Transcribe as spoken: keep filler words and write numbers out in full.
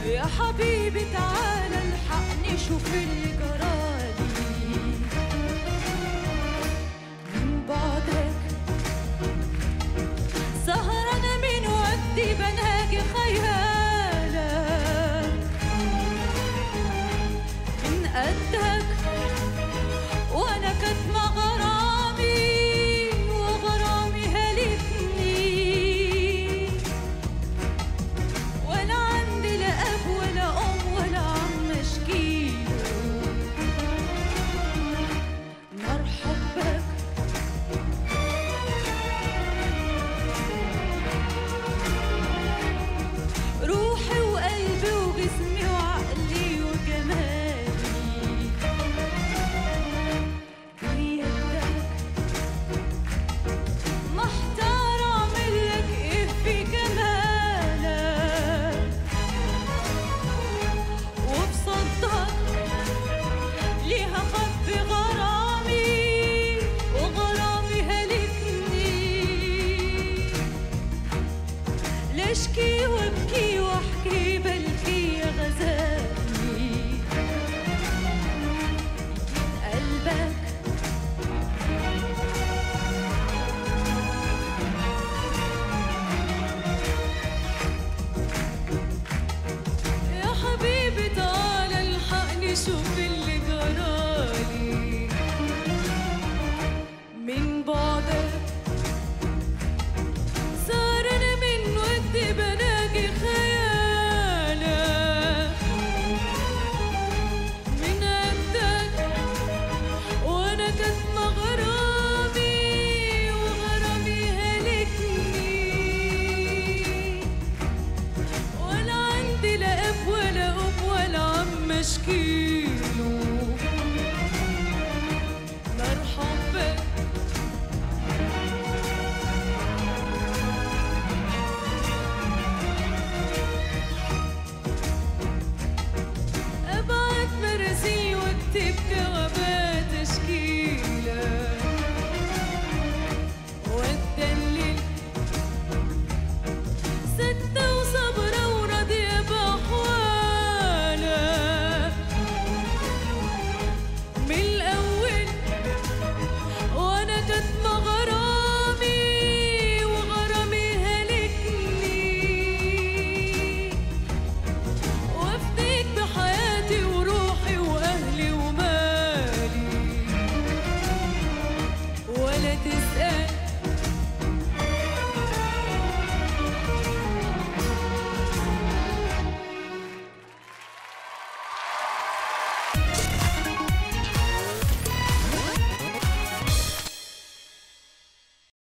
يا حبيبي تعالى الحقني شوف اللي جرالي من بعدك. سهرانة من وقتي بنهاجي خيالك من قدك وانا كاتمة غرامي وغرامي هلكني ولا عندي لا اب ولا ام ولا عم اشكيله. مرحب بك روحي وقلبي وجسمي وعقلي وجمالي بيدك. محتار اعملك ايه في جمالك وبصدق ليها خبي غرامي وغرامي هلكني. لاشكي وابكي واحكي بلكي يا غزالي قلبك. يا حبيبي تعالى الحقني شوف